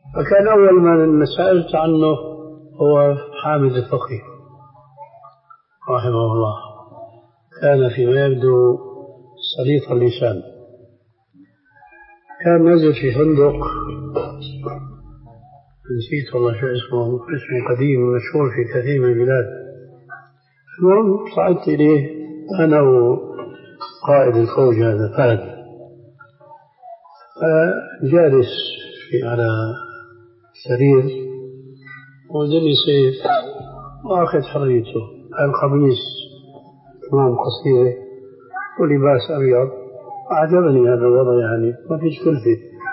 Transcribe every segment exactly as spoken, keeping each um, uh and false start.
فكان أول ما سألت عنه هو حامد الفقي رحمه الله، كان فيما يبدو سليط اللسان، كان نزل في فندق نسيت والله شو اسمه، اسمه قديم مشهور في كثير من البلاد. المهم صعدت إليه أنا وقائد الفوج هذا فهد، جالس في على سرير ودني سيف واخذ حريته، القميص كمان قصيرة ولباس أبيض. أعجبني هذا الوضع، يعني ما فيش كلفة.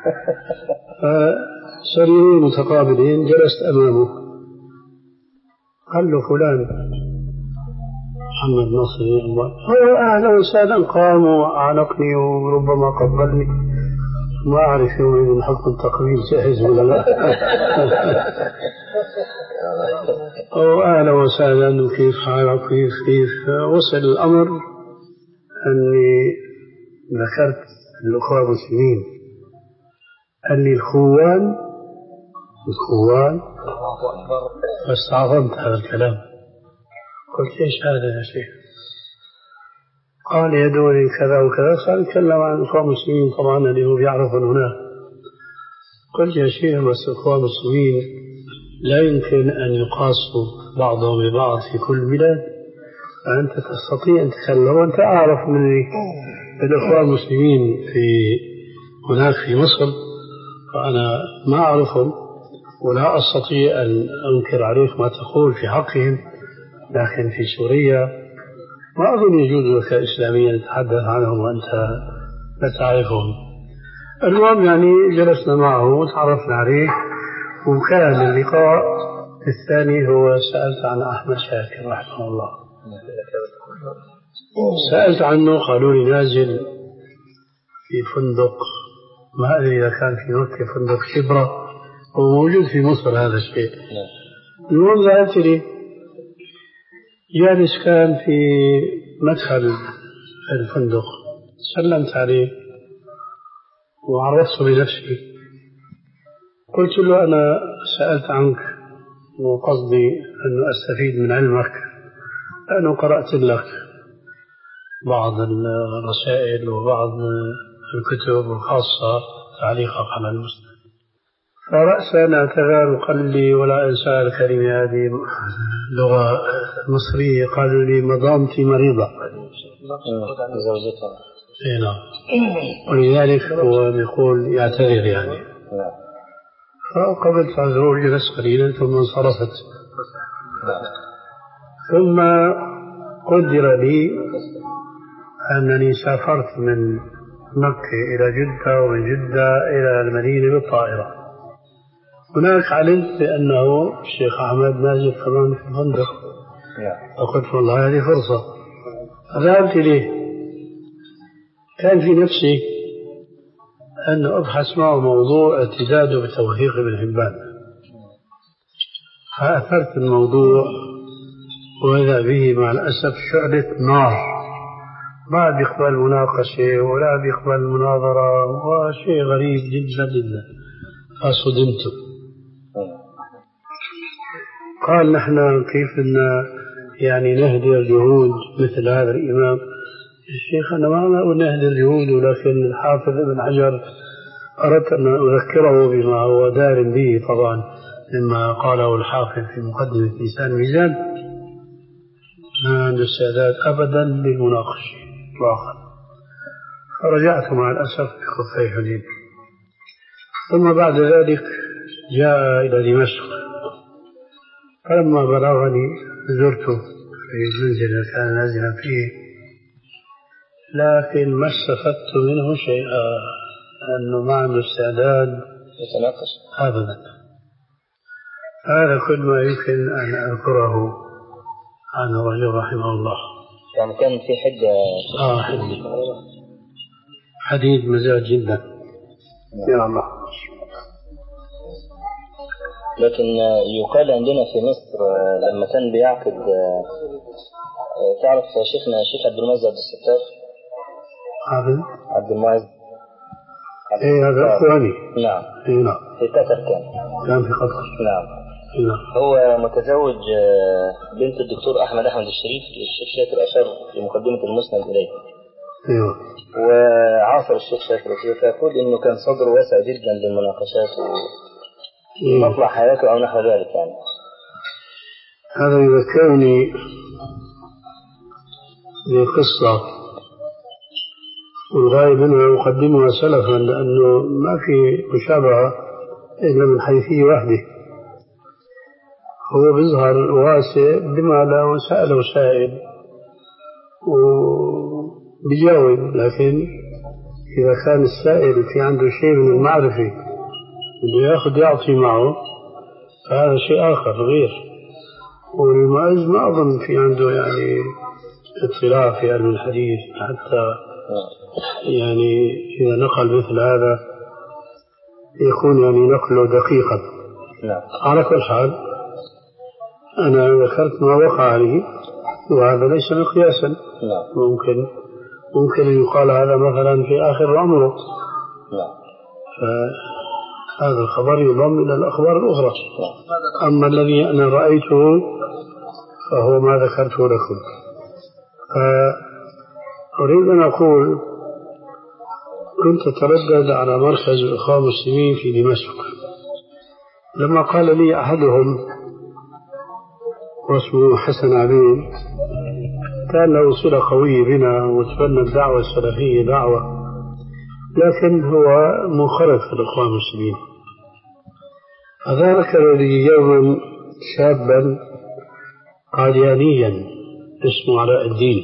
سريرين متقابلين، جلست أمامه، قال له فلان محمد نصر الله، هو أهلا وسهلا، قام وأعنقني وربما قبلني، ما أعرف يومئذ حق التقبيل جاهز ولا لا. أو أهلا وسهلا وكيف حالك كيف كيف. وصل الأمر أني ذكرت الأخوة المسلمين، قال لي الخوان الخوان، فاستعظمت هذا الكلام، قلت ايش هذا يا شيخ؟ قال يدوري كذا وكذا، صار يتكلم عن الأخوة المسلمين طبعا اللي هو بيعرفون هناك. قلت يا شيخ بس الأخوة المسلمين لا يمكن أن يقاسوا بعضهم ببعض في كل بلاد، فأنت تستطيع أن تتكلم وأنت أعرف مني الأخوة المسلمين في هناك في مصر، فأنا ما أعرفهم ولا أستطيع أن أنكر عليك ما تقول في حقهم، لكن في سوريا ما أظن يجوز لك إسلاميا تتحدث عنهم وأنت لا تعرفهم. المهم يعني جلسنا معه وتعرفنا عليه، وكان اللقاء الثاني هو سألت عن أحمد شاكر رحمه الله، سألت عنه، قالوا لي نازل في فندق، ما أدري إذا كان في مكة فندق شبرة، هو موجود في مصر هذا الشيء. المهم ذهبت لي، جالس كان في مدخل الفندق، سلمت عليه وعرفت بنفسي، قلت له أنا سألت عنك وقصدي أن أستفيد من علمك، لأنه قرأت لك بعض الرسائل وبعض الكتب وخاصة تعليقك على المسلم. فرأسا اعتذر وقال لي ولا أنسى الكلمة هذه لغة مصرية، قال لي مدامتي مريضة زوجتها، نعم، ولذلك هو يقول يعتذر يعني. فقبلت عذره وجلست قليلا ثم انصرفت. ثم قدر لي أنني سافرت من مكة إلى جدة ومن جدة إلى المدينة بالطائرة. هناك علمت بأنه الشيخ أحمد نازل كمان في الفندق، فقلت والله هذه فرصة، ذهبت إليه. كان في نفسي أن أبحث معه موضوع اعتداده بتوثيق ابن حبان، فأثرت الموضوع وإذا به مع الأسف شعلة نار، ما بيقبل مناقشة ولا بيقبل مناظرة، وشيء غريب جدا جدا، فصدمت. قال نحن كيف لنا يعني نهدر جهود مثل هذا الإمام؟ الشيخ أنا ما أقول نهدر جهود، ولكن الحافظ ابن حجر أردت أن أذكره بما هو دار به طبعا مما قاله الحافظ في مقدمة لسان الميزان، ما عنده استعداد أبدا للمناقشة إطلاقا. فرجعت مع الأسف بخفي حنين. ثم بعد ذلك جاء إلى دمشق، فلما بلغني زرته في المنزل الذي كان نازلا فيه، لكن ما استفدت منه شيئا، لأنه ما عنده استعداد يتناقش أبدا. هذا كل ما يمكن أن أذكره عن الرجل رحمه الله. يعني كان في حدة آه حديد حديد مزاج جدا يا الله. لكن يقال عندنا في مصر لما كان بيعقد، تعرف شيخنا الشيخ عبد المعز عبد الستار عبد عبد المعز ايه هذا اخواني نعم ايه نعم في قطر كان كان في قطر. نعم. نعم. هو متزوج بنت الدكتور أحمد أحمد الشريف، الشيخ شاكر أشار في مقدمة المسند إليه. أيوه. وعاصر الشيخ شاكر فيقول إنه كان صدره واسع جدا للمناقشات ومطلع حياته أو نحو ذلك يعني. هذا يذكرني بقصة والغاية منها أقدمها سلفا لأنه ما في مشابهة إلا من حيثية واحدة. هو بيظهر واسع بما لو سأله سائل وبيجاوب، لكن إذا كان السائل في عنده شيء من المعرفة بده ياخذ يعطي معه فهذا شيء آخر غير. والمعز ما أظن في عنده يعني اطلاع في علم الحديث حتى يعني إذا نقل مثل هذا يكون يعني نقله دقيقا. على كل حال أنا ذكرت ما وقع عليه وهذا ليس مقياسا. ممكن ممكن أن يقال هذا مثلا في آخر عمره، فهذا الخبر يضم إلى الأخبار الأخرى. أما الذي أنا رأيته فهو ما ذكرته لكم. أريد أن أقول كنت أتردد على مركز الإخوان المسلمين في دمشق، لما قال لي أحدهم واسمه حسن عبيد كان له صلة قوية بنا وتبنى الدعوة السلفية دعوة، لكن هو منخرط في الإخوان المسلمين. فذكر لي يوما شابا قاديانيا اسمه علاء الدين،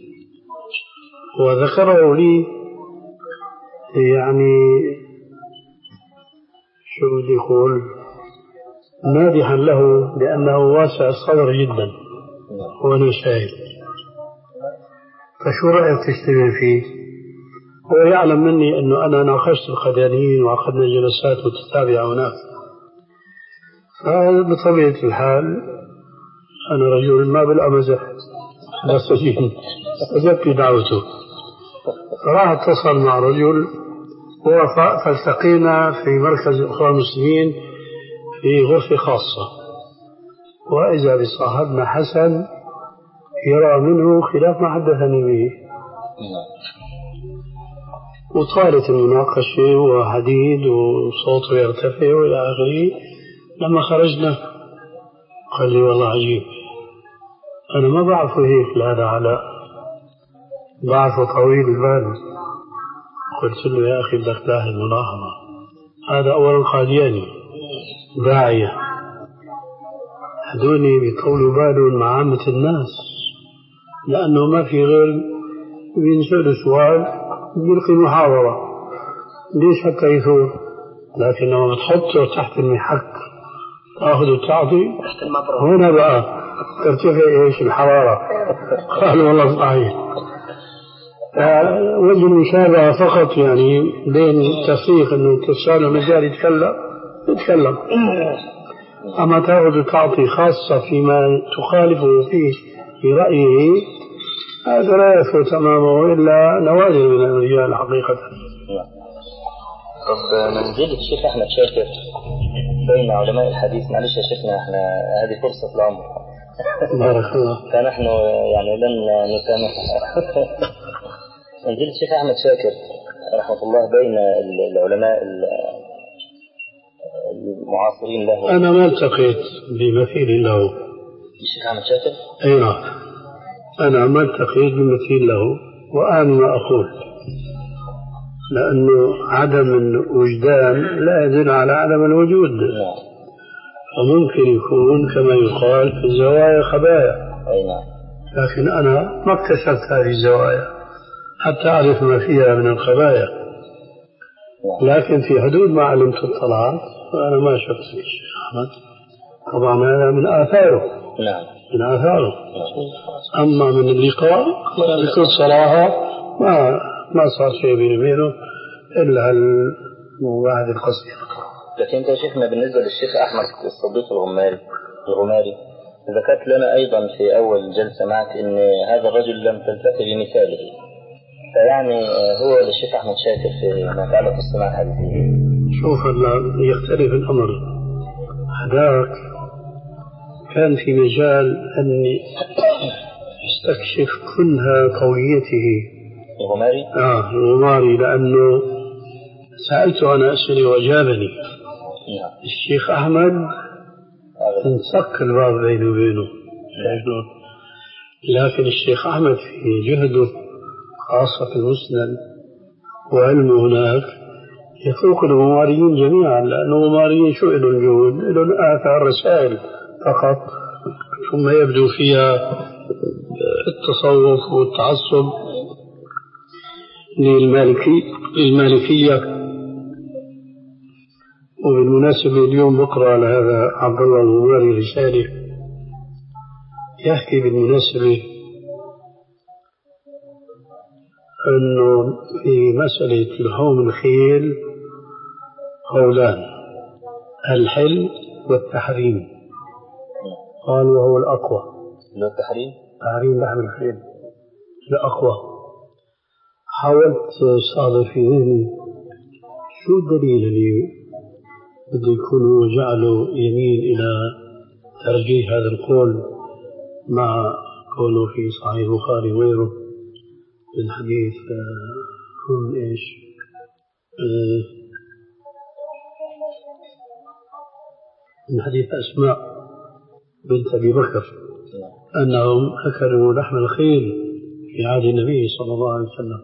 وذكره لي يعني شو بدي يقول مادحا له لأنه واسع الصدر جدا وأنا شاهد. فشو رأيك تجتمع فيه؟ هو يعلم مني أنه أنا ناقشت القاديانيين وعقدنا جلسات متتابعة هناك. بطبيعة الحال أنا رجل ما بالأمزح بس أجبت دعوته، فراح اتصل مع رجل ووافق، فالتقينا في مركز الإخوان المسلمين في غرفة خاصة، وإذا بصاحبنا حسن يرى منه خلاف ما حدثني به، وطالت المناقشة وحديد وصوته يرتفع وإلى آخره. لما خرجنا قال لي والله عجيب، أنا ما بعرفه هيك لهذا علاء، بعرفه طويل البال. قلت له يا أخي بدك تلاحظ ملاحظة، هذا أولا قادياني داعية، هدوني بيطولوا بالهم مع عامة الناس لأنه ما في غير بينسأل سؤال بيلقي محاضرة ليش حتى يثور، لكن لما تحطه تحت المحك تأخذ وتعطي هنا بقى ترتفع إيش الحرارة. قال والله صحيح. وجه المشابهة فقط يعني بين التفريق أنه تسأله مجال يتكلم يتكلم، أما تأخذ وتعطي خاصة فيما تخالفه فيه في رأيه هذا لا يثبت أمامه إلا نوادر من الرجال حقيقة. طب منزلة الشيخ أحمد شاكر بين علماء الحديث، معلش يا شيخنا احنا هذه فرصة العمر بارك الله فنحن يعني لن نسامحها. منزلة الشيخ أحمد شاكر رحمة الله بين العلماء المعاصرين له. أنا ما التقيت بمثيل له. الشيخ أحمد شاكر؟ أي نعم، أنا ما التقيت بمثيل له، وأنا ما أقول لأنه عدم الوجدان لا يدل على عدم الوجود، فممكن يكون كما يقال في الزوايا خبايا، لكن أنا ما اكتشفت هذه الزوايا حتى أعرف ما فيها من الخبايا، لكن في حدود ما علمت اطلاعات فأنا ما شفت الشيخ أحمد. طبعا هذا من آثاره من آثاره أما من اللقاء بكل صراحة ما ما صار شيء بيني وبينه إلا المواعظ القصيرة. لكن أنت شيخنا بالنسبة للشيخ أحمد الصديق الغماري الغماري ذكرت لنا أيضا في أول جلسة معك إن هذا الرجل لم تلتقي بمثاله، فيعني هو للشيخ أحمد شاكر في ما يتعلق بالصناعة الحديثية. شوف هلا يختلف الأمر. هذاك كان في مجال أن يستكشف كنها قويته الغماري. آه الغماري، لأنه سألته أنا أسئلة وأجابني. نعم. الشيخ أحمد انسق الباب بينه وبينه. لكن الشيخ أحمد في جهده خاصة في المسند وعلمه هناك يفوق الغماريين جميعا، لأن الغماريين شو إلهم جهود؟ إلهم آثار رسائل فقط، ثم يبدو فيها التصوف والتعصب للمالكي للمالكية. وبالمناسبة اليوم بقرأ على هذا عبد الله الغماري رسالة يحكي بالمناسبة أنه في مسألة لحوم الخيل قولان، الحل والتحريم. قال وهو الأقوى. لو التحريم تحريم لحم الخيل الأقوى. حاولت صادف في ذهني شو الدليل اللي بده يكونوا جعلوا يميل إلى ترجيح هذا القول مع قوله في صحيح البخاري وغيره من حديث هم إيش من حديث أسماء بنت أبي بكر أنهم أكلوا لحم الخيل في عهد النبي صلى الله عليه وسلم.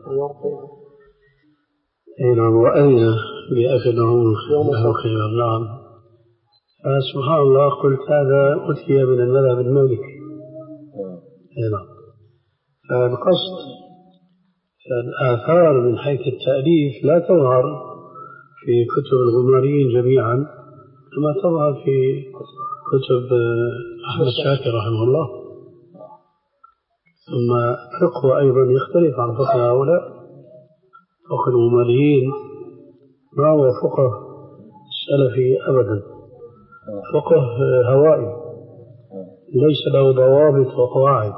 نعم، وأين بأكلهم الخيل. نعم. فسبحان الله قلت هذا أتي من المذهب المالكي. نعم. فالقصد فالآثار من حيث التأليف لا تظهر في كتب الغماريين جميعا كما تظهر في كتب أحمد شاكر رحمه الله. ثم فقه أيضا يختلف عن فقه هؤلاء. فقه الغماريين ما هو فقه سلفي أبدا، فقه هوائي ليس له ضوابط وقواعد.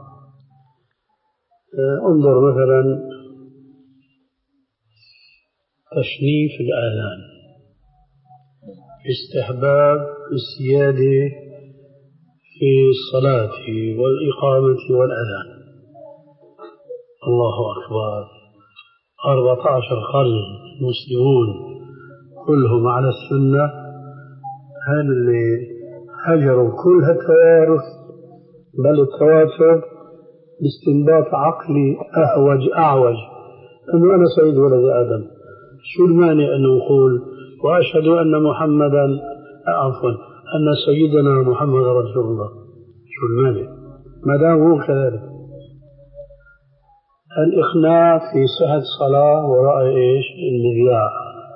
انظر مثلا تشنيف الآذان، استحباب السيادة في الصلاة والإقامة والأذان. الله أكبر، أربعة عشر قرن المسلمون كلهم على السنة، هل اللي هجروا كل هالتوارث بل التواتر باستنباط عقلي أهوج أعوج أنه أنا سيد ولد آدم. شو المانع أن نقول وأشهد أن محمدا عفوا أن سيدنا محمد رسول الله؟ شو المانع ما دام هو كذلك؟ الإخناع في صحة الصلاة وراء إيش المذياع.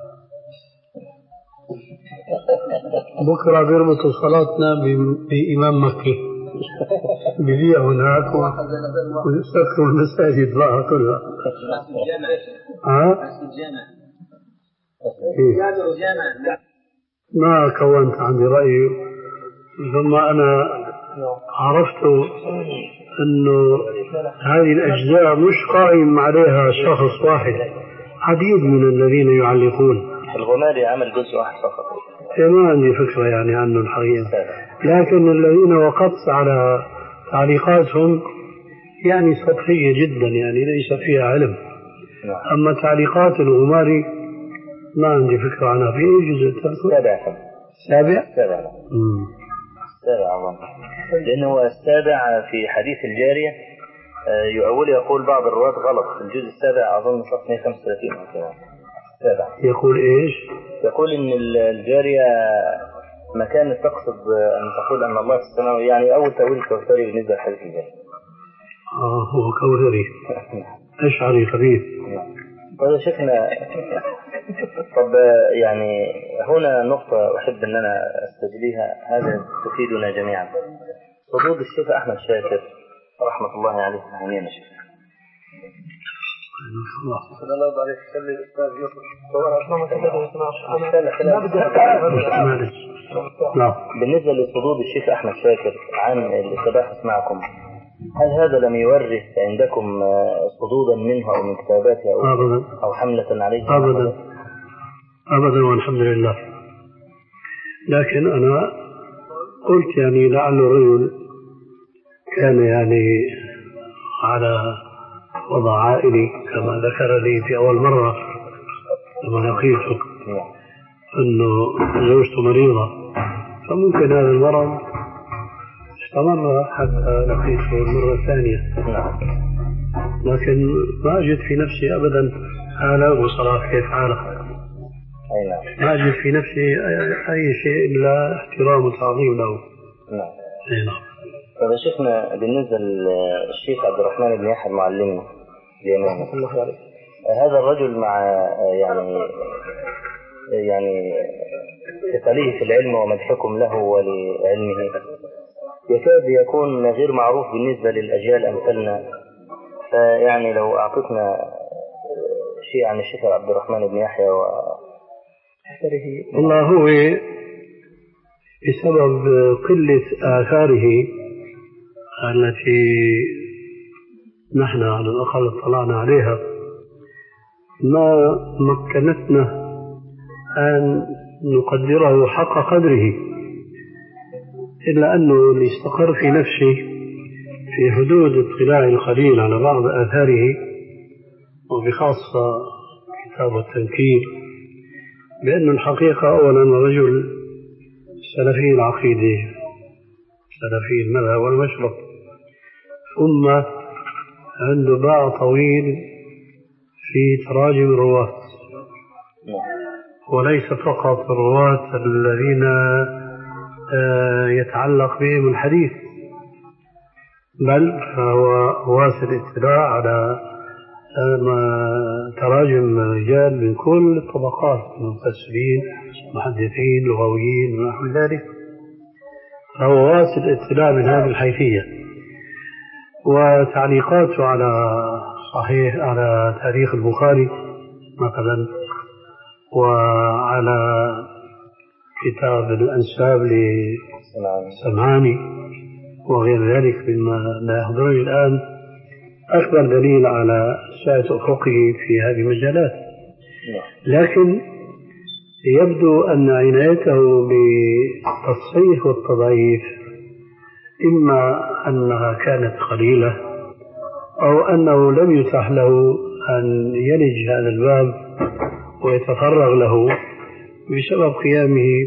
بكرة بيربطوا صلاتنا بإمام مكي بذيع هناك ويسكروا المساجد بقى كلها. ها؟ ما كونت عندي رأي، ثم أنا عرفت أنه هذه الأجزاء مش قائم عليها شخص واحد، عديد من الذين يعلقون. الغماري عمل جزء واحد فقط. ما عندي فكرة يعني عنه الحقيقة، لكن الذين وقفت على تعليقاتهم يعني سطحية جدا، يعني ليس فيها علم. أما تعليقات الغماري ما عندي فكرة عنها. في أي جزء تذكر؟ سابع. سابع؟ سابع. السابع أظن، لأنه السابع في حديث الجارية يؤول يقول بعض الرواة غلط في الجزء السابع أظن صفحة مئة وخمسة وثلاثين أو كذا. السابع يقول إيش؟ يقول إن الجارية مكان تقصد أن تقول أن الله في السماء، يعني أول تأويل كوثري بالنسبة لحديث الجارية. آه هو كوثري أشعري خبيث. طيب شيخنا، طب يعني هنا نقطة أحب أن أنا أستجليها، هذا تفيدنا جميعا. ردود الشيخ أحمد شاكر رحمة الله عليه عمين يا شيخ. الله عليك خلي الأستاذ بالنسبة لصدود الشيخ أحمد شاكر عن التباحث معكم، هل هذا لم يورث عندكم صدودا منه أو من كتاباته أو, أو حملة عليه؟ أبدا أبدا والحمد لله. لكن أنا قلت يعني لعل الرجل كان يعني على وضع عائلي كما ذكر لي في أول مرة لما لقيته أنه زوجته مريضة، فممكن هذا المرض استمر حتى لقيته المرة الثانية. لكن ما أجد في نفسي أبدا حالة وصلاة كيف حالة، ما أجد في نفسي أي شيء إلا احترام وتعظيم له. نعم. أي نعم. طيب شيخنا، بالنسبة للشيخ عبد الرحمن بن يحيى المعلمي بيمانه، هذا الرجل مع يعني يعني ثقله في العلم ومدحكم له ولعلمه يكاد يكون غير معروف بالنسبة للأجيال أمثالنا، فيعني لو أعطتنا شيء عن الشيخ عبد الرحمن بن يحيى وأثره. والله هو بسبب قلة آثاره التي نحن على الأقل اطلعنا عليها ما مكنتنا أن نقدره حق قدره، إلا أنه اللي استقر في نفسي في حدود اطلاع القليل على بعض آثاره وبخاصة كتاب التنكيل، بأن الحقيقة أولا رجل سلفي العقيدة سلفي المذهب والمشرب، ثم عنده باع طويل في تراجم الرواة، وليس فقط الرواة الذين يتعلق بهم الحديث، بل فهو واسع الاطلاع على تراجم رجال من كل الطبقات، مفسرين محدثين لغويين ونحو ذلك، فهو واسع الاطلاع من هذه الحيثية. وتعليقاته على صحيح على تاريخ البخاري مثلا، وعلى كتاب الأنساب لسمعاني وغير ذلك مما لا يحضرني الآن، أكبر دليل على سعة أفقه في هذه المجالات. لكن يبدو أن عنايته بالتصحيح والتضعيف إما أنها كانت قليلة أو أنه لم يتح له أن يلج هذا الباب ويتفرغ له بسبب قيامه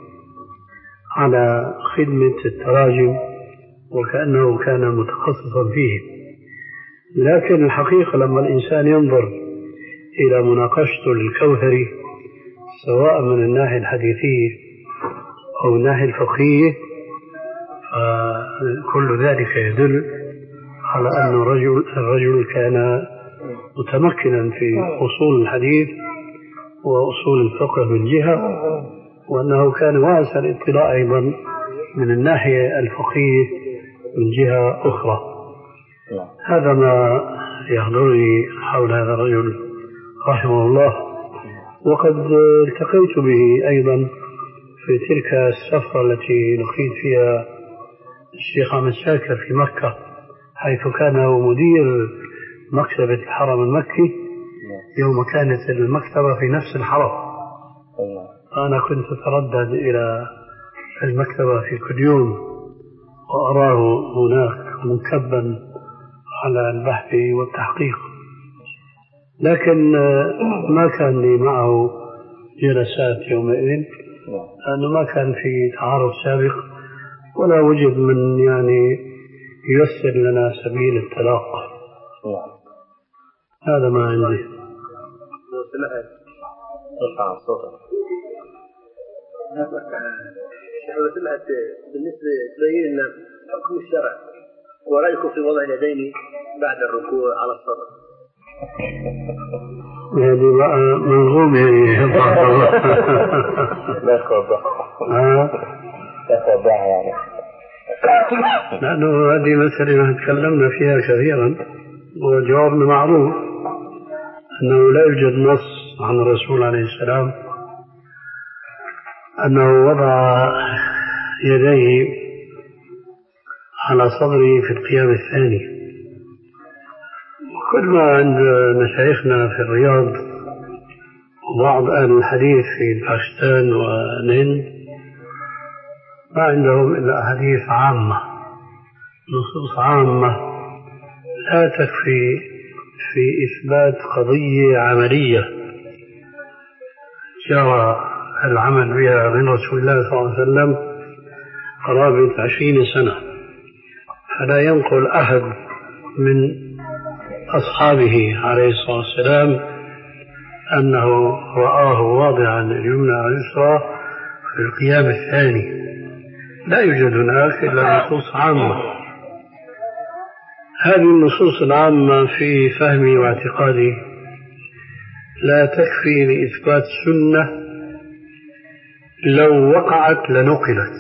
على خدمة التراجم وكأنه كان متخصصا فيه. لكن الحقيقة لما الإنسان ينظر إلى مناقشته للكوثري سواء من الناحية الحديثية أو الناحية الفقهية، فكل ذلك يدل على أن الرجل, الرجل كان متمكنا في أصول الحديث وأصول الفقه من جهة، وأنه كان واسع الاطلاع أيضا من الناحية الفقهية من جهة أخرى. هذا ما يحضرني حول هذا الرجل رحمه الله. وقد التقيت به أيضا في تلك السفرة التي لقيت فيها الشيخ أحمد شاكر في مكة، حيث كان مدير مكتبة الحرم المكي يوم كانت المكتبة في نفس الحرم. أنا كنت أتردد إلى المكتبة في كل يوم وأراه هناك منكبا على البحث والتحقيق، لكن ما كان لي معه جلسات يومئذ لأنه ما كان في تعارف سابق ولا وجد من يعني ييسر لنا سبيل التلاقى. هذا ما عندي. بالنسبة تبين لنا حكم الشرع ورأيكم في وضع اليدين بعد الركوع على الصدر. يعني بقى منظوم يعني لا توضح لا توضح يعني لأنه هذه مسألة تكلمنا فيها كثيرا وجوابنا معروف أنه لا يوجد نص عن الرسول عليه السلام أنه وضع يديه على صدره في القيام الثاني. كل ما عند مشايخنا في الرياض وبعض أهل الحديث في باكستان والهند ما عندهم إلا أحاديث عامة، نصوص عامة لا تكفي في إثبات قضية عملية جرى العمل بها من رسول الله صلى الله عليه وسلم قرابة عشرين سنة، فلا ينقل أحد من أصحابه عليه الصلاة والسلام أنه رآه واضعا اليمنى على اليسرى في القيام الثاني، لا يوجد هناك إلا نصوص عامة. هذه النصوص العامة في فهمي واعتقادي لا تكفي لإثبات سنة لو وقعت لنقلت،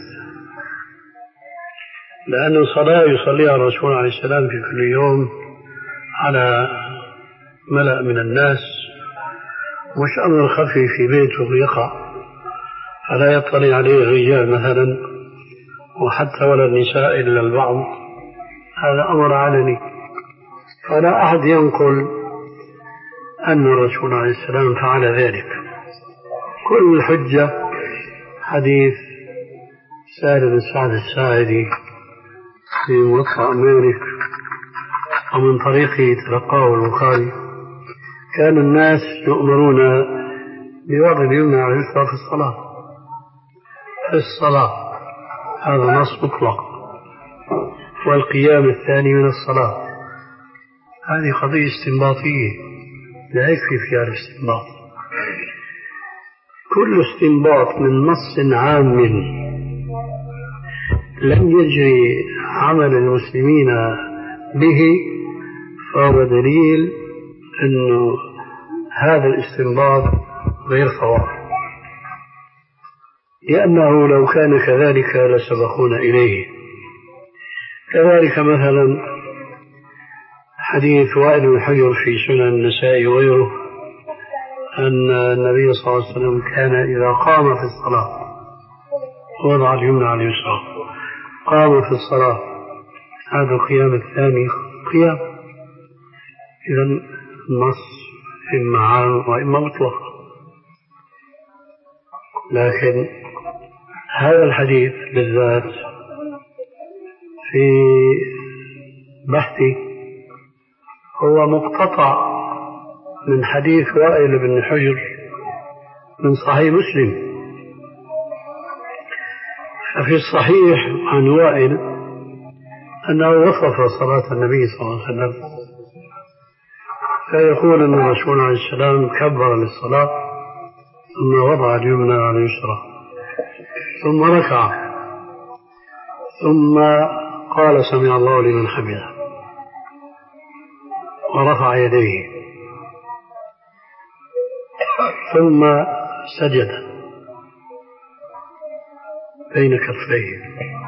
لأن الصلاة يصليها الرسول عليه السلام في كل يوم على ملأ من الناس، مش أمر خفي في بيته يقع فلا يطلع عليه الرجال مثلا وحتى ولا النساء إلا البعض، هذا أمر علني، فلا أحد ينقل أن الرسول عليه السلام فعل ذلك. كل الحجة حديث سهل بن سعد الساعدي في موطأ مالك ومن طريقه تلقاه البخاري: كان الناس يؤمرون بوضع اليمنى على اليسرى في الصلاة في الصلاة هذا نص مطلق، والقيام الثاني من الصلاة. هذه قضية استنباطية لا يكفي فيها الاستنباط. كل استنباط من نص عام لم يجري عمل المسلمين به فهو دليل أنه هذا الاستنباط غير صواب، لأنه لو كان كذلك لسبقونا إليه. كذلك مثلا حديث وائل بن حجر في سنن النسائي وغيره أن النبي صلى الله عليه وسلم كان إذا قام في الصلاة وضع اليمنى على اليسرى، قام في الصلاة، هذا القيام الثاني قيام. إذا النص إما عام وإما مطلق، لكن هذا الحديث بالذات في بحثي هو مقتطع من حديث وائل بن حجر من صحيح مسلم. ففي الصحيح عن وائل أنه وصف صلاة النبي صلى الله عليه وسلم فيقول أن الرسول عليه السلام كبر للصلاة ثم وضع اليمنى على اليسرى ثم ركع ثم قال سمع الله لمن حمده ورفع يديه ثم سجد بين كفيه.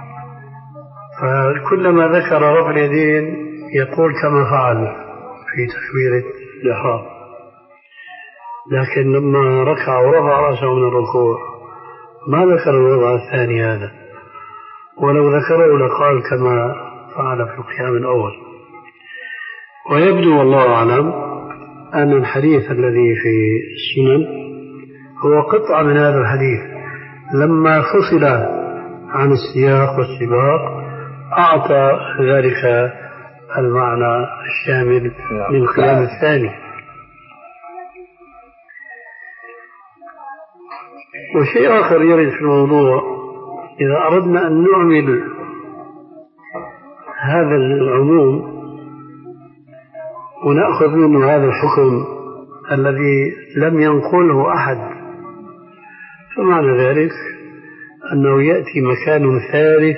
فكلما ذكر رفع اليدين يقول كما فعل في تكبيرة الإحرام، لكن لما ركع ورفع رأسه من الركوع ما ذكر الوضع الثاني هذا، ولو ذكره لقال كما فعل في القيام الأول. ويبدو والله أعلم أن الحديث الذي في السنن هو قطعة من هذا الحديث، لما فصل عن السياق والسباق أعطى ذلك المعنى الشامل للقيام الثاني. وشيء آخر يرد في الموضوع: إذا أردنا أن نعمل هذا العموم ونأخذ منه هذا الحكم الذي لم ينقله أحد، فمعنى ذلك أنه يأتي مكان ثالث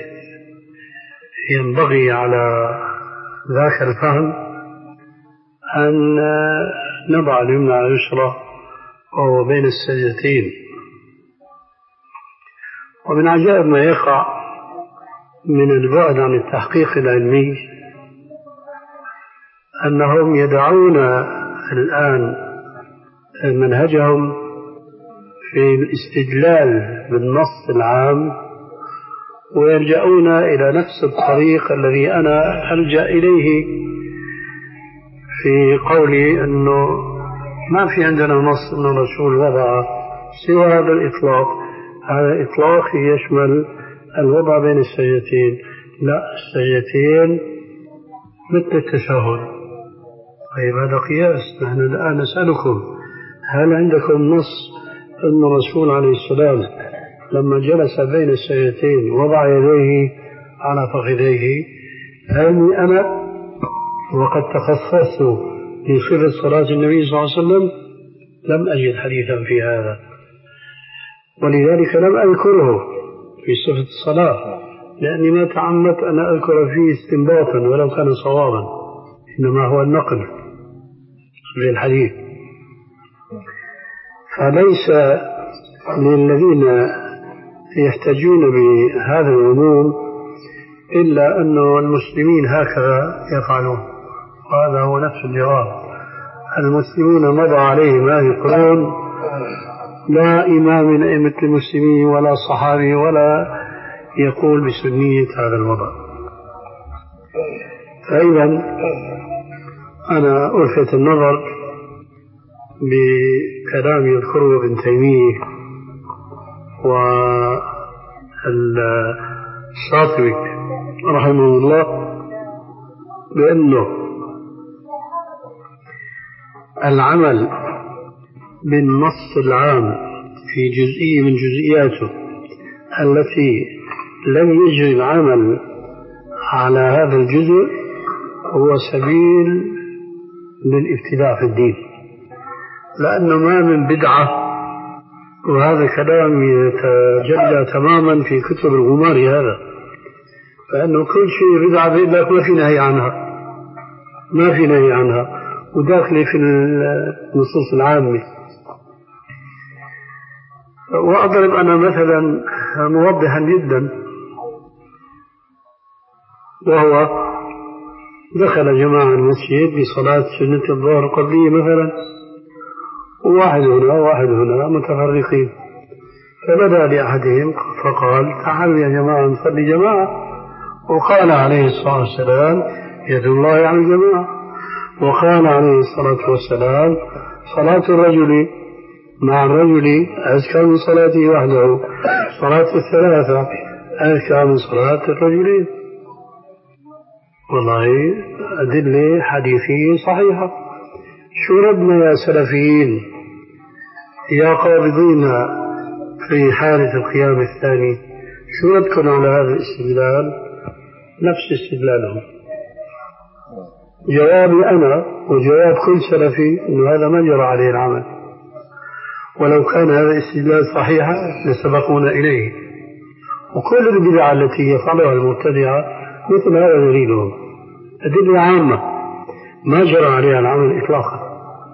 ينبغي على ذاك الفهم أن نضع اليمنى على اليسرى وهو بين السجدتين. ومن عجائب ما يقع من البعد عن التحقيق العلمي أنهم يدعون الآن منهجهم في الاستدلال بالنص العام ويلجؤون إلى نفس الطريق الذي أنا ألجأ إليه في قولي أنه ما في عندنا نص أن الرسول وضع سوى هذا الإطلاق. هذا الإطلاق يشمل الوضع بين السجدتين. لا، السجدتين مثل التشهد. طيب هذا قياس. نحن الآن نسألكم هل عندكم نص أن الرسول عليه السلام لما جلس بين السجدتين وضع يديه على فخذيه؟ هل أنا وقد تخصصت في صفة صلاة النبي صلى الله عليه وسلم لم أجد حديثا في هذا، ولذلك لم أذكره في صفة الصلاة، لأني ما تعمدت أن أذكر فيه استنباطا ولو كان صوابا، إنما هو النقل للحديث. فليس للذين يحتاجون بهذا العموم إلا أن المسلمين هكذا يفعلون، وهذا هو نفس الجواب. المسلمون مضى عليهم هذه القرون، لا إمام من أئمة المسلمين ولا صحابي ولا يقول بسنية هذا الوضع. فإذا أنا ألفت النظر بكلام يذكره ابن تيمية والشاطبي رحمه الله بأنه العمل بالنص العام في جزئية من جزئياته التي لم يجري العمل على هذا الجزء هو سبيل للابتداع في الدين، لأنه ما من بدعة، وهذا كلام يتجلى تماما في كتب الغمار هذا، فإنه كل شيء بدعة بيقول لك ما في نهي عنها، ما في نهي عنها، وداخل في النصوص العامة. وأضرب أنا مثلا موضحا جدا، وهو دخل جماعة المسجد بصلاة سنة الظهر قبلية مثلا، وواحد هنا وواحد هنا متفرقين، فبدأ لأحدهم فقال تعالوا يا جماعة نصلي جماعة، وقال عليه الصلاة والسلام يد الله على الجماعة، وقال عليه الصلاة والسلام صلاة الرجل مع الرجل أزكى من صلاته وحده، صلاة الثلاثة أزكى من صلاة الرجلين. والله أدلة حديثية صحيحة. شو ردنا يا سلفيين يا قابضين في حالة القيام الثاني؟ شو ردكم على هذا الاستدلال؟ نفس استدلالهم. جوابي أنا وجواب كل سلفي أنه هذا ما جرى عليه العمل، ولو كان هذا الاستدلال صحيحا لسبقونا إليه. وكل البدع التي يفعلها المبتدعة مثل هذا دليلهم، أدلة عامة ما جرى عليها العمل إطلاقا.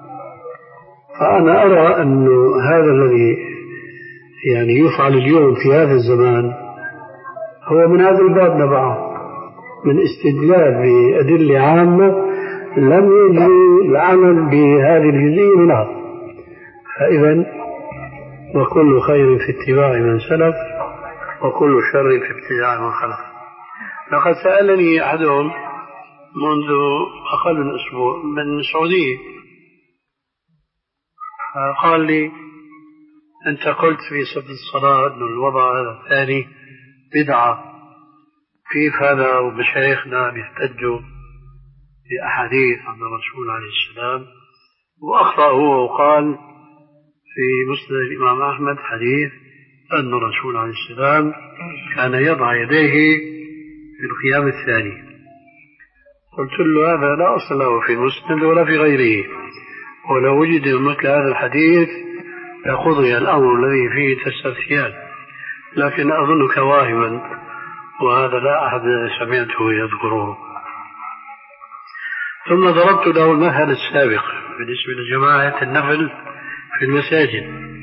فأنا أرى أن هذا الذي يعني يفعل اليوم في هذا الزمان هو من هذا الباب نبعه، من استدلال بأدلة عامة لم يجري العمل بهذه الجزئية منها. فإذا وكل خير في اتباع من سلف وكل شر في ابتداع من خلف. لقد سألني أحدهم منذ أقل من أسبوع من السعودية، قال لي أنت قلت في صفة الصلاة أن الوضع هذا الثاني بدعة، كيف هذا ومشايخنا بيحتجوا بأحاديث عن الرسول عليه السلام؟ وأخطأ هو وقال في مسند الإمام أحمد حديث أن الرسول عليه السلام كان يضع يديه في القيام الثاني. قلت له هذا لا أصل له في المسند ولا في غيره، ولو وجد مثل هذا الحديث لقضي الأمر الذي فيه تستفتيان، لكن أظنك واهما، وهذا لا أحد سمعته يذكره. ثم ضربت له المثل السابق بالنسبة لجماعة النفل في المساجد،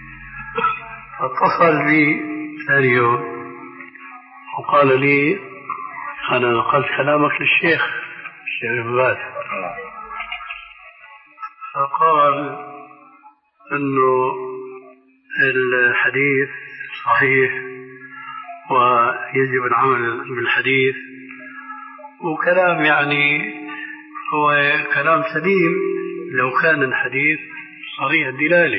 فاتصل بي ثاني يوم وقال لي أنا نقلت كلامك للشيخ الشيخ ابن باز، فقال أنه الحديث صحيح ويجب العمل بالحديث، وكلام يعني هو كلام سليم لو كان الحديث صريح الدلالة.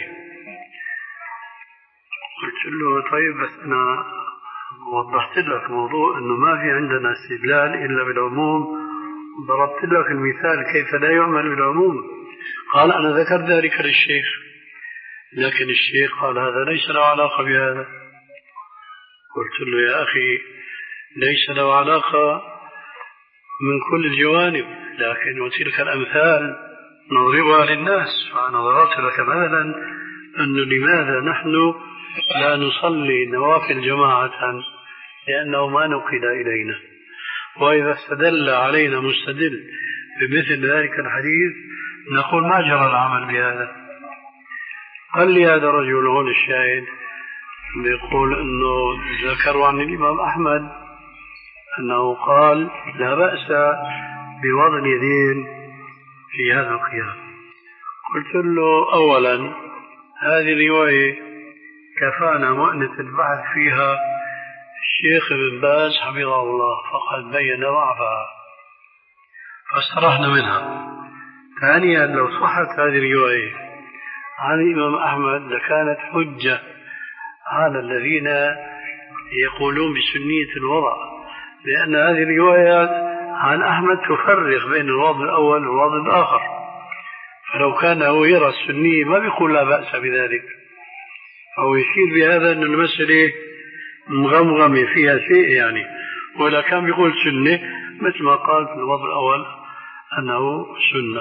قلت له طيب بس أنا وضحت لك موضوع أنه ما في عندنا استدلال إلا بالعموم، ضربت لك المثال كيف لا يعمل بالعموم. قال أنا ذكرت ذلك للشيخ، لكن الشيخ قال هذا ليس له علاقة بهذا. قلت له يا أخي ليس له علاقة من كل الجوانب، لكن وتلك الأمثال نضربها للناس. فأنا ضربت لك مثلا أنه لماذا نحن لا نصلي نوافل جماعة، لأنه ما نقل إلينا، وإذا استدل علينا مستدل بمثل ذلك الحديث نقول ما جرى العمل بهذا. قال لي هذا الرجل هون الشاهد بيقول أنه ذكروا عن الإمام أحمد أنه قال لا بأس بوضع اليدين في هذا القيام. قلت له أولا هذه الرواية كفانا مؤنة البحث فيها الشيخ ابن باز حفظه الله، فقد بين ضعفها فاسترحنا منها. ثانيا لو صحت هذه الرواية عن الإمام أحمد لكانت حجة على الذين يقولون بسنية الوضع، لأن هذه الروايات عن أحمد تفرق بين الوضع الأول والوضع الآخر، فلو كان هو يرى السنية ما بيقول لا بأس بذلك، أو يشير بهذا أن المسألة مغمغمة فيها شيء يعني، ولا كان بيقول سنة مثل ما قال في الوضع الأول أنه سنة.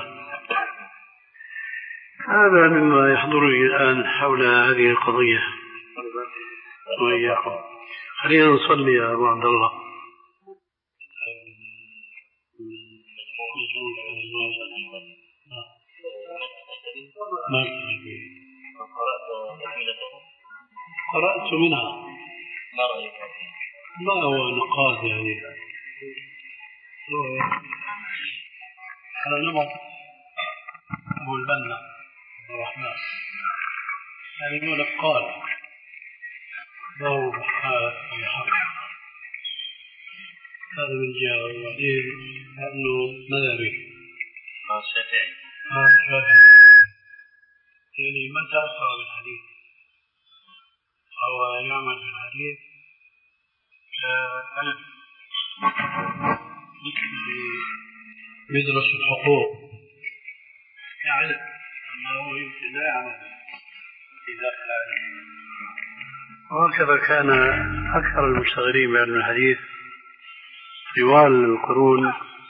هذا مما يحضرني الآن حول هذه القضية وإياكم. خلينا نصلي يا أبو عبد الله. قرأت منها ما هو نقاط يعني على نمط أبو البنا عبد الرحمن يعني يقول قال ضوء حالة في حق هذا من جهة، وبعدين لأنه مذهبي الشافعي يعني ما تأثر بالحديث فهو يعمل بالحديث كألف يدرس الحقوق يعرف أنه يمكن لا يعمل في ذاك العلم. وهكذا كان أكثر المشتغلين بعلم الحديث طوال القرون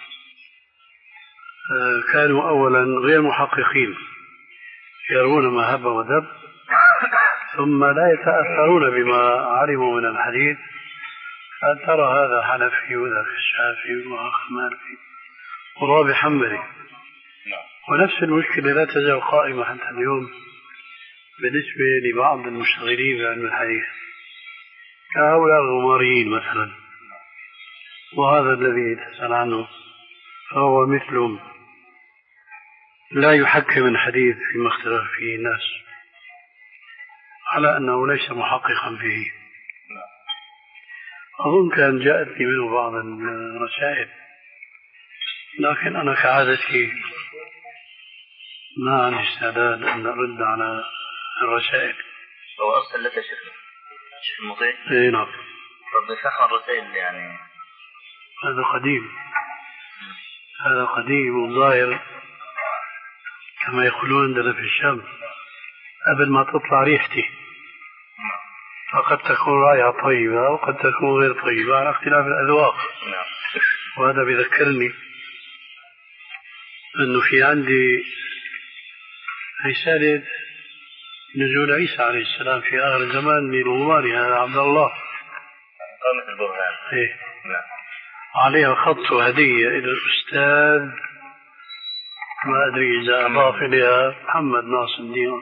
كانوا أولا غير محققين، يرون ما هب ودب، ثم لا يتأثرون بما علموا من الحديث، فترى هذا حنفي وذاك الشافعي وآخر مالكي ورابع حنبلي. ونفس المشكلة لا تزال قائمة حتى اليوم بالنسبة لبعض المشتغلين بعلم الحديث كهؤلاء الغماريين مثلا، وهذا الذي تسأل عنه فهو مثلهم لا يحكم الحديث فيما اختلف فيه الناس على أنه ليس محققا فيه. أظن كان جاءت لي منه بعض الرسائل، لكن أنا كعادتي ما عندي استعداد أن أرد على الرسائل. هو أرسل لك شيخ شيخ المطيع؟ إيه نعم. رب فحم الرسائل يعني هذا قديم، هذا قديم والظاهر كما يقولون عندنا في الشام قبل ما تطلع ريحتي، فقد تكون رائحة طيبة وقد تكون غير طيبة على اختلاف الأذواق. وهذا بذكرني أنه في عندي رسالة نزول عيسى عليه السلام في آخر الزمان من الغماري هذا عبد الله قامت البرهان إيه؟ نعم. عليها خط هدية إلى الأستاذ ما أدري إذا أضاف إليها محمد ناصر الدين.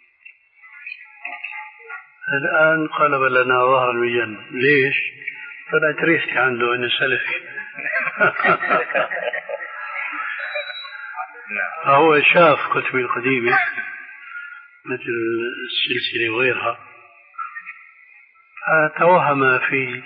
الآن قلب لنا ظهر المجن. ليش؟ طلعت ريحتي عنده إنه سلفي. فهو شاف كتبي القديمة مثل السلسلة وغيرها فتوهم في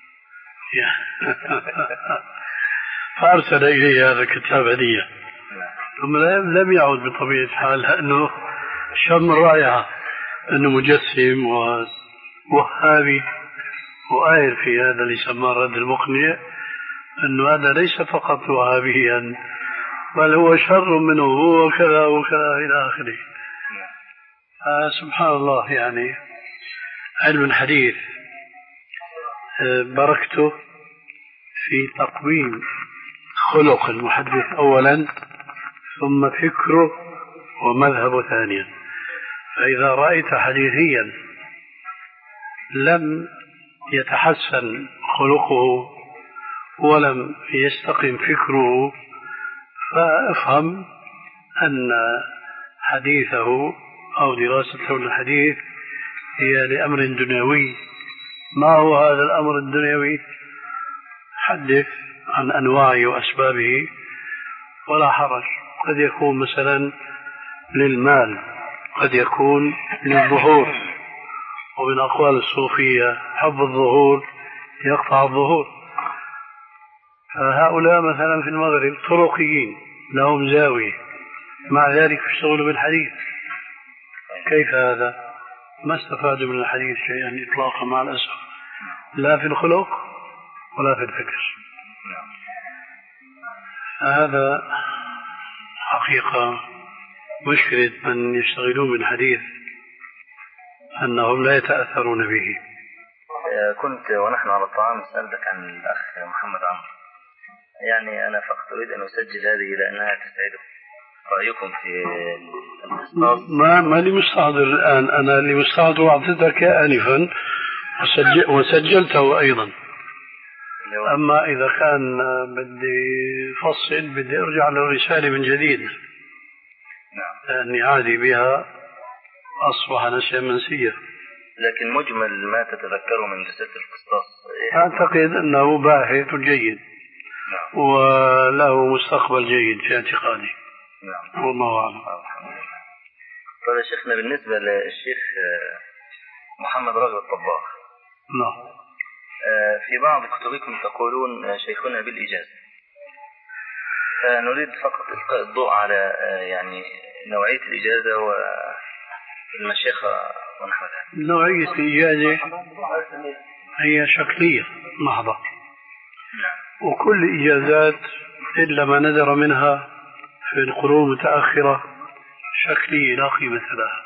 فأرسل إليه هذا الكتاب هدية، ثم لم يعد بطبيعة الحال لأنه شم من رائعة أنه مجسم ووهابي وآير في هذا اللي يسمى الرد المقنع، أنه هذا ليس فقط وهابيا بل هو شر منه، هو كذا وكذا إلى آخره. آه سبحان الله. يعني علم الحديث بركته في تقويم خلق المحدث أولا، ثم فكره ومذهبه ثانيا. فإذا رأيت حديثيا لم يتحسن خلقه ولم يستقم فكره، فافهم أن حديثه أو دراسته للحديث هي لأمر دنيوي. ما هو هذا الأمر الدنيوي؟ حدث عن أنواعه وأسبابه ولا حرج. قد يكون مثلا للمال، قد يكون للظهور، ومن أقوال الصوفية حب الظهور يقطع الظهور. فهؤلاء مثلا في المغرب طرقيين لهم زاوية، مع ذلك يشتغلوا بالحديث. كيف هذا؟ ما استفادوا من الحديث شيئا إطلاقا مع الأسف، لا في الخلق ولا في الفكر. هذا حقيقة مشكلة من يشتغلون بالحديث، أنهم لا يتأثرون به. كنت ونحن على الطعام سألتك عن الأخ محمد عمرو، يعني أنا فقط أريد أن أسجل هذه لأنها تسعدك. رأيكم في الاختصاص؟ ما ما لي مستحضر الآن، أنا اللي مستحضر أعطيتك آنفا وسجل وسجلته أيضا. أما إذا كان بدي فصل بدي أرجع للرسالة من جديد. نعم. لأني عادي بها أصبح نسيا منسيا. لكن مجمل ما تتذكره من رسالة الاختصاص؟ أعتقد أنه باحث جيد. نعم. وله مستقبل جيد في اعتقادي. نعم. والله أعلم. طيب يا شيخنا، بالنسبة للشيخ محمد راغب الطباخ. نعم. في بعض كتبكم تقولون شيخنا بالإجازة، فنريد فقط إلقاء الضوء على يعني نوعية الإجازة والمشيخة ونحو ذلك. نوعية الإجازة هي شكلية محضة. نعم. وكل إجازات إلا ما ندر منها في القرون المتأخرة شكلية لا قيمة لها.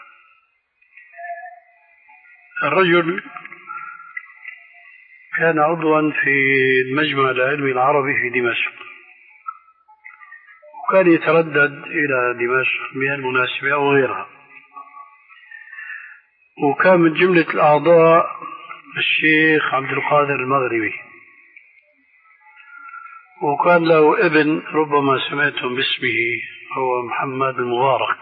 الرجل كان عضوا في المجمع العلمي العربي في دمشق، وكان يتردد إلى دمشق بهالمناسبة أو غيرها، وكان من جملة الأعضاء الشيخ عبد القادر المغربي، وكان له ابن ربما سمعتم باسمه هو محمد المبارك.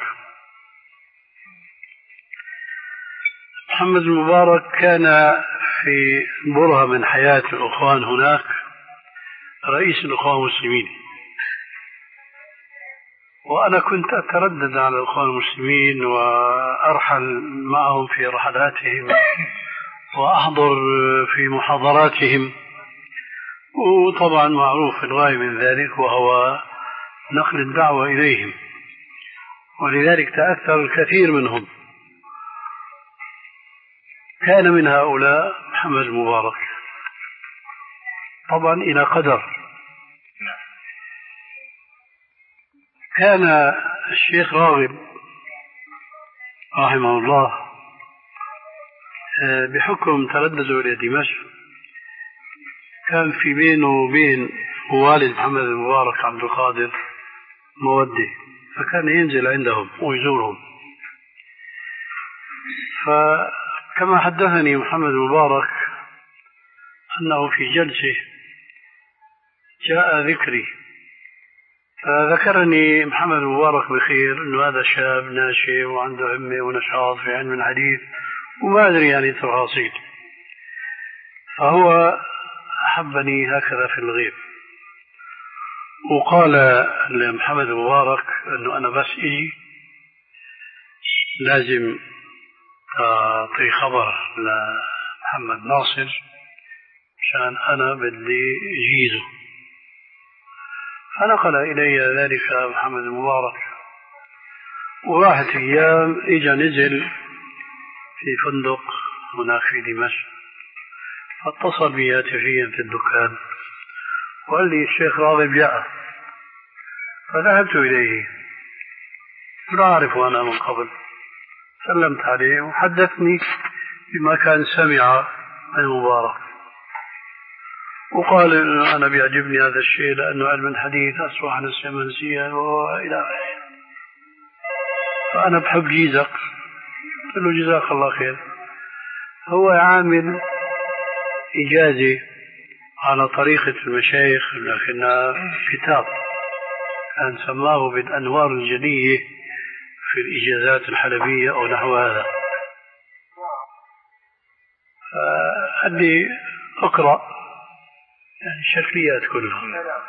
محمد المبارك كان في برهة من حياة الأخوان هناك رئيس الأخوان المسلمين، وأنا كنت أتردد على الأخوان المسلمين وأرحل معهم في رحلاتهم وأحضر في محاضراتهم، وطبعا معروف الغاية من ذلك وهو نقل الدعوة إليهم، ولذلك تأثر الكثير منهم. كان من هؤلاء محمد المبارك، طبعا إلى قدر. كان الشيخ راغب رحمه الله بحكم تردده إلى دمشق كان في بينه وبين والد محمد المبارك عبد القادر مودة، فكان ينزل عندهم ويزورهم. فكما حدثني محمد المبارك أنه في جلسة جاء ذكري، فذكرني محمد المبارك بخير أنه هذا شاب ناشئ وعنده همة ونشاط في علم الحديث وما أدري يعني تفاصيل، فهو أحبني هكذا في الغيب، وقال لمحمد المبارك أنه أنا بس إجي لازم أعطي خبر لمحمد ناصر عشان أنا بدي أجيزه. فنقل إلي ذلك محمد المبارك، وراحت أيام إجا نزل في فندق هناك في دمشق، فاتصل بي هاتفيا في الدكان وقال لي الشيخ راغب جاء، فذهبت إليه لا أعرفه أنا من قبل، سلمت عليه وحدثني بما كان سمع من مبارك، وقال أنا بيعجبني هذا الشيء لأنه علم الحديث أصبح نسيا منسيا وإلى آخره، فأنا بحب جيزك. قلت له جزاك الله خير. هو عامل إجازة على طريقة المشايخ لكنها كتاب كان سماه بالأنوار الجلية في الإجازات الحلبية أو نحو هذا، فقال لي أقرأ يعني الشكليات كلها،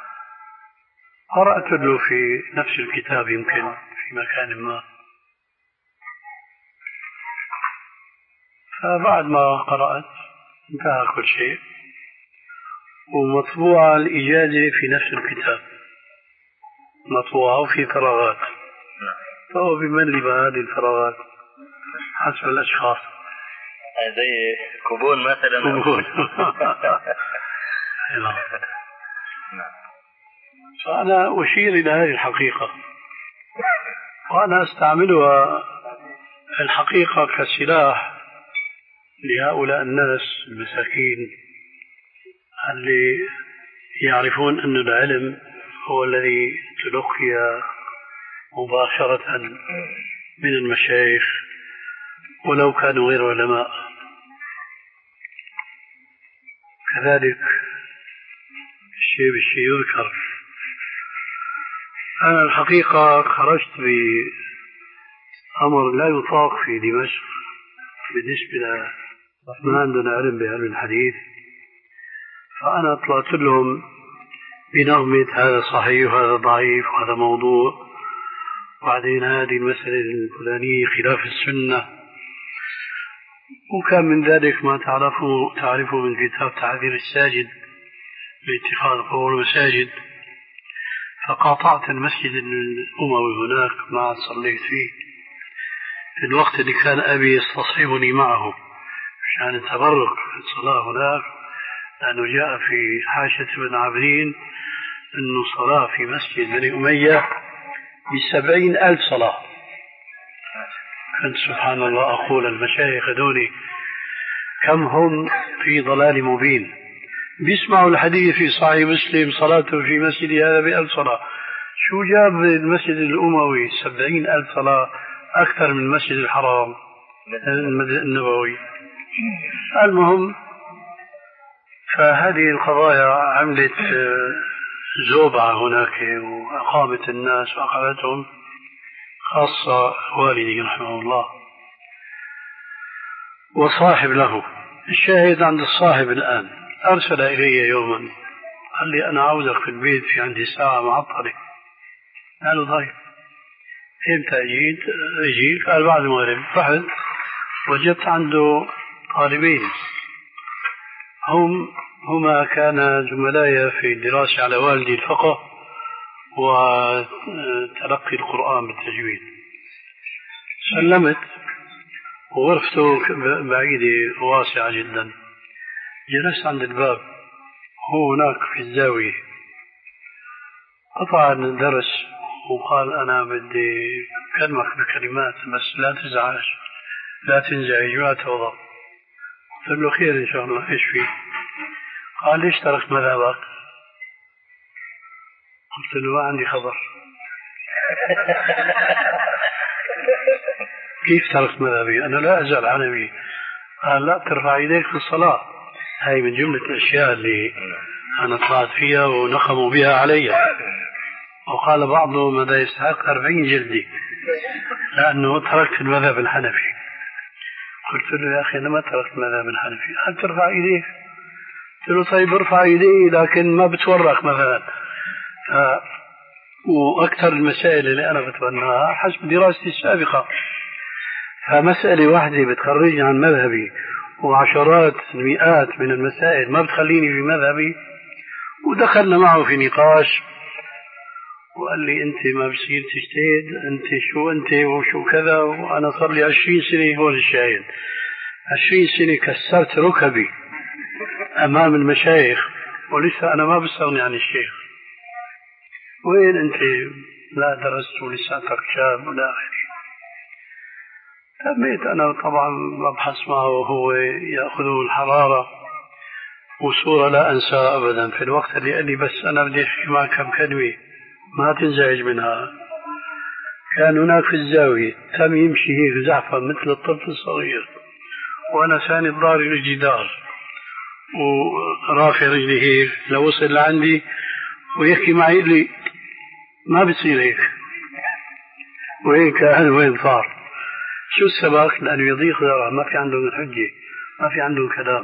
قرأت له في نفس الكتاب يمكن في مكان ما، فبعد ما قرأت انتهى كل شيء ومطبوعة الإجازة في نفس الكتاب مطبوعة وفي فراغات، فهو بمن بهذه الفراغات حسب الأشخاص زي كوبون مثلا. كوبون. فأنا أشير إلى هذه الحقيقة وأنا أستعملها الحقيقة كسلاح لهؤلاء الناس المساكين اللي يعرفون أن العلم هو الذي تلقي مباشرة من المشايخ ولو كانوا غير علماء. كذلك الشيء بالشيء يذكر. أنا الحقيقة خرجت بأمر لا يطاق في دمشق بالنسبة ما عندنا علم بعلم الحديث، فأنا طلعت لهم بنغمة هذا صحيح وهذا ضعيف وهذا موضوع، وبعدين هذه المسألة الفلانية خلاف السنة، وكان من ذلك ما تعرفوا تعرفوا من كتاب تعذير الساجد لاتخاذ قبور المساجد. فقاطعت المسجد الأموي هناك ما صليت فيه في الوقت اللي كان أبي يستصحبني معه عشان التبرك في الصلاة هناك، لأنه جاء في حاشة بن عابدين أنه صلاة في مسجد بني أمية بسبعين ألف صلاة. كنت سبحان الله أقول المشايخ دوني كم هم في ضلال مبين، بيسمعوا الحديث في صحيح مسلم صلاته في مسجد هذا بألف صلاة، شو جاب المسجد الأموي سبعين ألف صلاة أكثر من المسجد الحرام النبوي. المهم فهذه القضايا عملت زوبعة هناك وأقامت الناس وأخذتهم، خاصة والدي رحمه الله وصاحب له. الشاهد عند الصاحب الآن أرسل إلي يوما قال لي أنا عاوزك في البيت في عندي ساعة معطلة. قال طيب إمتى أجيت؟ أجيك. قال بعد المغرب. رحت وجدت عنده طالبين هم هما كان زملائي في الدراسة على والدي الفقه وتلقي القرآن بالتجويد. سلمت وغرفته بعيدة واسعة جدا، جلست عند الباب هو هناك في الزاوية. قطع الدرس وقال أنا بدي أكلمك بكلمات بس لا تزعج لا تنزعج ولا تغضب. قلت له خير إن شاء الله. إيش فيه؟ قال ليش تركت مذهبك؟ قلت له ما عندي خبر. كيف تركت مذهبي؟ أنا لا أزال عنبي. قال لا ترفع يديك في الصلاة، هاي من جملة الأشياء اللي أنا طلعت فيها ونخموا بها علي. وقال بعضهم هذا يستحق أربعين جلدي لأنه تركت المذهب الحنفي. قلت له يا أخي أنا ما تركت المذهب الحنفي. قال ترفع يديك. قلت له طيب ارفع يدي لكن ما بتورق مثلا. ف... وأكثر المسائل اللي أنا بتبناها حسب دراستي السابقة، فمسألة واحدة بتخرجني عن مذهبي وعشرات المئات من المسائل ما بتخليني في مذهبي. ودخلنا معه في نقاش وقال لي أنت ما بصير تجتهد، أنت شو أنت وشو كذا، وأنا صار لي عشرين سنة هون الشاهد، عشرين سنة كسرت ركبي أمام المشايخ ولسه أنا ما بستغني عن الشيخ. وين أنت لا درست ولساتك شاب ولا آخره. تميت أنا طبعا ببحث معه وهو يأخذه الحرارة، وصورة لا أنسى أبدا في الوقت اللي قال لي بس أنا بدي أحكي معك كم كلمة ما تنزعج منها. كان هناك في الزاوية تم يمشي هيك زعفة مثل الطفل الصغير، وأنا ثاني ضاري الجدار ورافع رجلي هيك لوصل لعندي ويحكي معي يقول لي ما بتصير هيك، وين كان وين صار. شو السبب؟ لأنه يضيق ذرع، ما في عندهم حجة، ما في عندهم كلام.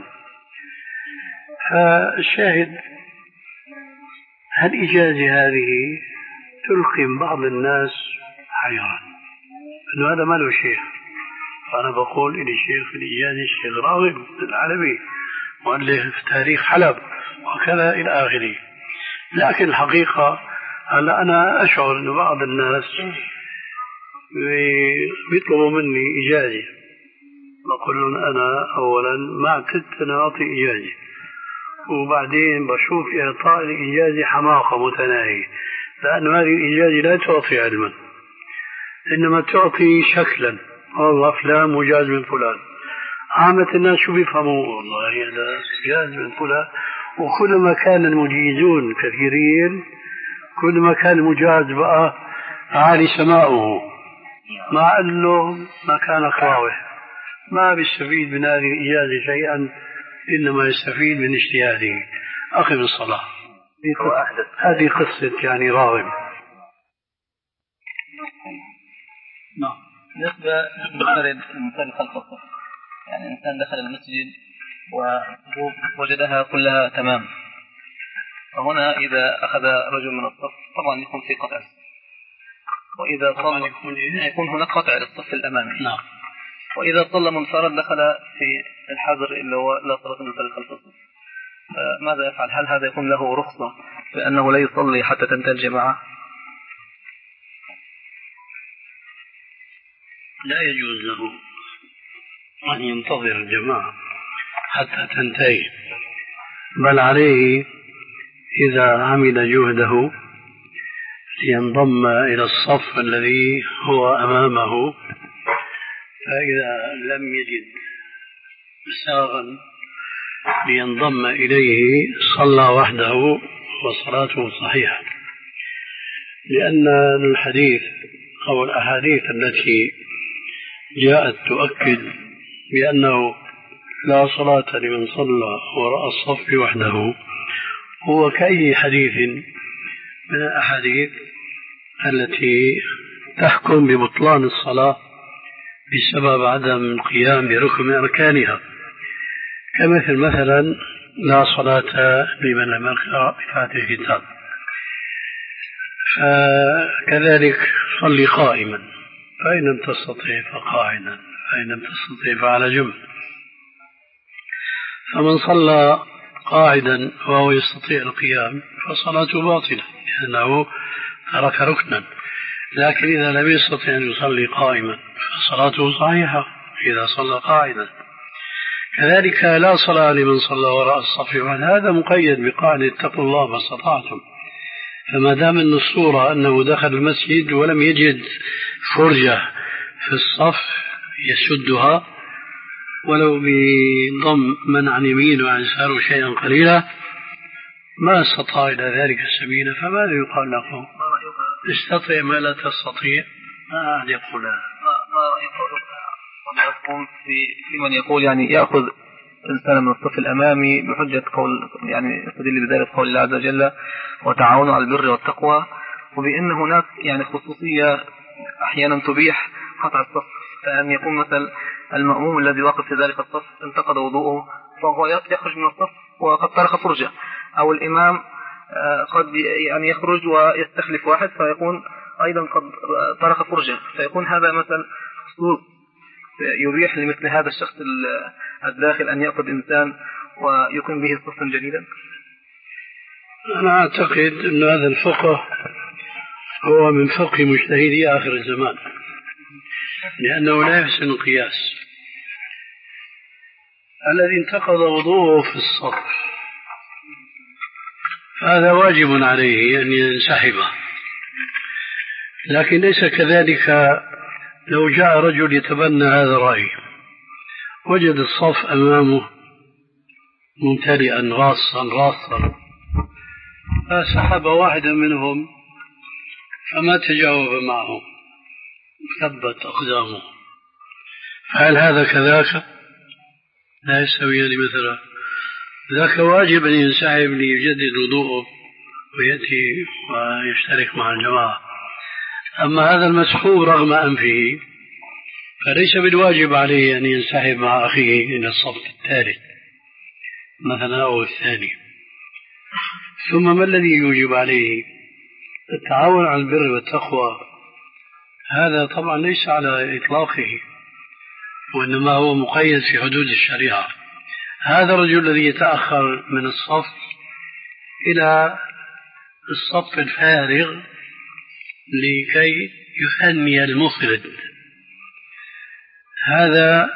فالشاهد هالإجازة هذه تلقي بعض الناس حيرا أنه هذا ما له شيخ. فأنا بقول إلي شيخ في الإجازة الشيخ راغب العلوي مؤلف في تاريخ حلب وكذا إلى آخره. لكن الحقيقة هلا أنا أشعر أن بعض الناس بيطلبوا مني إجازة، بقول لهم أنا أولا ما اعتدت أن أعطي إجازة، وبعدين بشوف إعطاء الإجازة حماقة متناهية، لأن هذه الإجازة لا تعطي علما، إنما تعطي شكلا، والله فلان مجاز من فلان. عامة الناس شو بيفهموا؟ والله هذا مجاز من فلان. وكلما كان المجيزون كثيرين كلما كان المجاز بقى عالي سماؤه، مع أنه ما كان خاوه، ما بيستفيد من هذه الإجازة شيئا، إنما يستفيد من اجتهاده. أقم الصلاة. هذه قصة يعني راغب. نعم. بالنسبة للمنفرد المنفرد خلف الصف، يعني الإنسان دخل المسجد ووجدها كلها تمام، وهنا إذا أخذ رجل من الصف طبعا يكون في قطع، وإذا صلى يكون هناك قطع للصف الأمامي. نعم. وإذا صلى منفرد دخل في الحظر اللي هو لا صلاة المنفرد خلف الصف، ماذا يفعل؟ هل هذا يكون له رخصة بأنه لا يصلي حتى تنتهي الجماعة؟ لا يجوز له أن ينتظر الجماعة حتى تنتهي، بل عليه إذا عمل جهده لينضم إلى الصف الذي هو أمامه، فإذا لم يجد مساغا لينضم إليه صلى وحده وصلاته صحيحة، لأن الحديث أو الأحاديث التي جاءت تؤكد بأنه لا صلاة لمن صلى وراء الصف وحده هو كأي حديث من الأحاديث التي تحكم ببطلان الصلاة بسبب عدم القيام بركن من أركانها، كمثل مثلا لا صلاة لمن لم يقرأ بفاتحة الكتاب. فكذلك صلي قائما، فإن لم تستطع فقاعدا، فإن لم تستطع فعلى جنب. فمن صلى قاعدا وهو يستطيع القيام فصلاته باطلة لأنه ترك ركنا، لكن إذا لم يستطع أن يصلي قائما فصلاته صحيحة إذا صلى قاعدا. كذلك لا صلاة لمن صلى وراء الصف، وهذا مقيد بقاعدة اتقوا الله ما استطعتم. فما دام أن الصورة أنه دخل المسجد ولم يجد فرجة في الصف يسدها ولو بضم من عن يمين وعن يسار شيئا قليلا ما استطاع إلى ذلك السبيل، فماذا يقال له؟ استطيع ما لا تستطيع، ما أحد يقول هذا. في من يقول يعني يأخذ إنسان من الصف الأمامي بحجة قول، يعني يستدل بذلك قول الله عز وجل وتعاونوا على البر والتقوى، وبأن هناك يعني خصوصية أحيانا تبيح قطع الصف، فأن يكون مثل المأموم الذي واقف في ذلك الصف انتقد وضوءه فهو يخرج من الصف وقد ترك فرجة، أو الإمام قد يعني يخرج ويستخلف واحد فيكون أيضا قد ترك فرجة، فيكون هذا مثل خصوص يبيح لمثل هذا الشخص الداخل أن يأخذ إنسان ويكون به صفا جديدا. أنا أعتقد أن هذا الفقه هو من فقه مجتهدي آخر الزمان، لأنه لا يحسن القياس. الذي انتقض وضوءه في الصف هذا واجب عليه أن ينسحبه، لكن ليس كذلك لو جاء رجل يتبنى هذا الرأي، وجد الصف أمامه ممتلئا غاصا راصا، فسحب واحدا منهم فما تجاوب معه ثبت أقدامه، فهل هذا كذاك؟ لا يستويان مثلا. ذاك واجب أن ينسحب ليجدد وضوءه ويأتي ويشترك مع الجماعة. أما هذا المسحوب رغم أنفه فليس بالواجب عليه أن ينسحب مع أخيه إلى الصف الثالث مثلا أو الثاني. ثم ما الذي يوجب عليه؟ التعاون على البر والتقوى، هذا طبعا ليس على إطلاقه، وإنما هو مقيد في حدود الشريعة. هذا الرجل الذي يتأخر من الصف إلى الصف الفارغ لكي يثني المفرد، هذا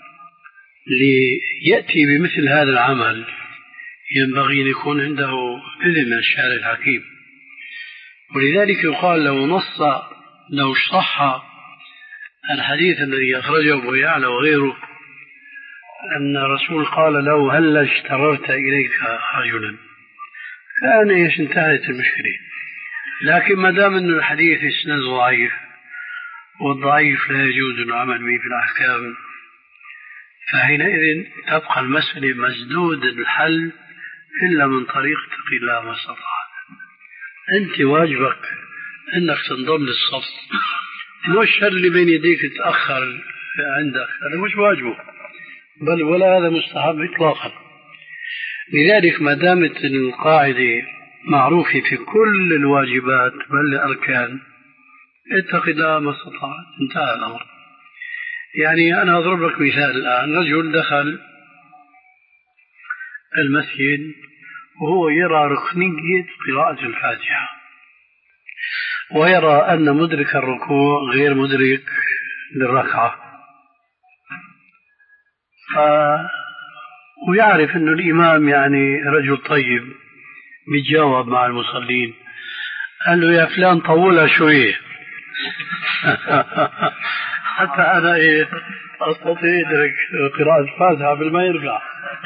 ليأتي بمثل هذا العمل ينبغي أن يكون عنده إذن من الشارع الحكيم. ولذلك يقال لو نص لو صح الحديث الذي أخرجه أبو يعلى وغيره أن الرسول قال له هل اشتررت إليك رجلا، كان ايش انتهت المشكلة. لكن ما دام أن الحديث إسناد ضعيف، والضعيف لا يجوز العمل به في الأحكام، فحينئذ تبقى المسألة مسدود الحل إلا من طريق اتقي الله ما استطعت. أنت واجبك أنك تنضم للصف، مش اللي بين يديك تأخر عندك، هذا مش واجبه، بل ولا هذا مستحب إطلاقا. لذلك ما دامت القاعدة معروفة في كل الواجبات بل الأركان، اتق الله ما استطعت، انتهى الأمر. يعني أنا أضرب لك مثال الآن، رجل دخل المسجد وهو يرى ركنية قراءة الفاتحة، ويرى أن مدرك الركوع غير مدرك للركعة، ف... ويعرف أن الإمام يعني رجل طيب بيتجاوب مع المصلين، قال له يا فلان طولها شوية حتى أنا إيه أستطيع أدرك قراءة الفاتحة قبل ما يرجع.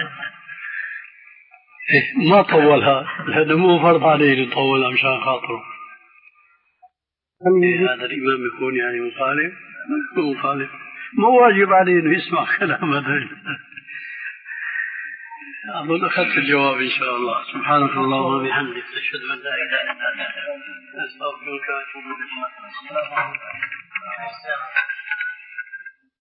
إيه ما طولها لأنه مو فرض عليه يطولها مشان خاطره. إيه هذا الإمام يكون يعني مخالف؟ مو مخالف، مو واجب عليه إنه يسمع كلام هذا. أظن أخذت الجواب إن شاء الله. سبحانك اللهم وبحمدك، أشهد أن لا إله إلا أنت، أستغفرك وأتوب إليك.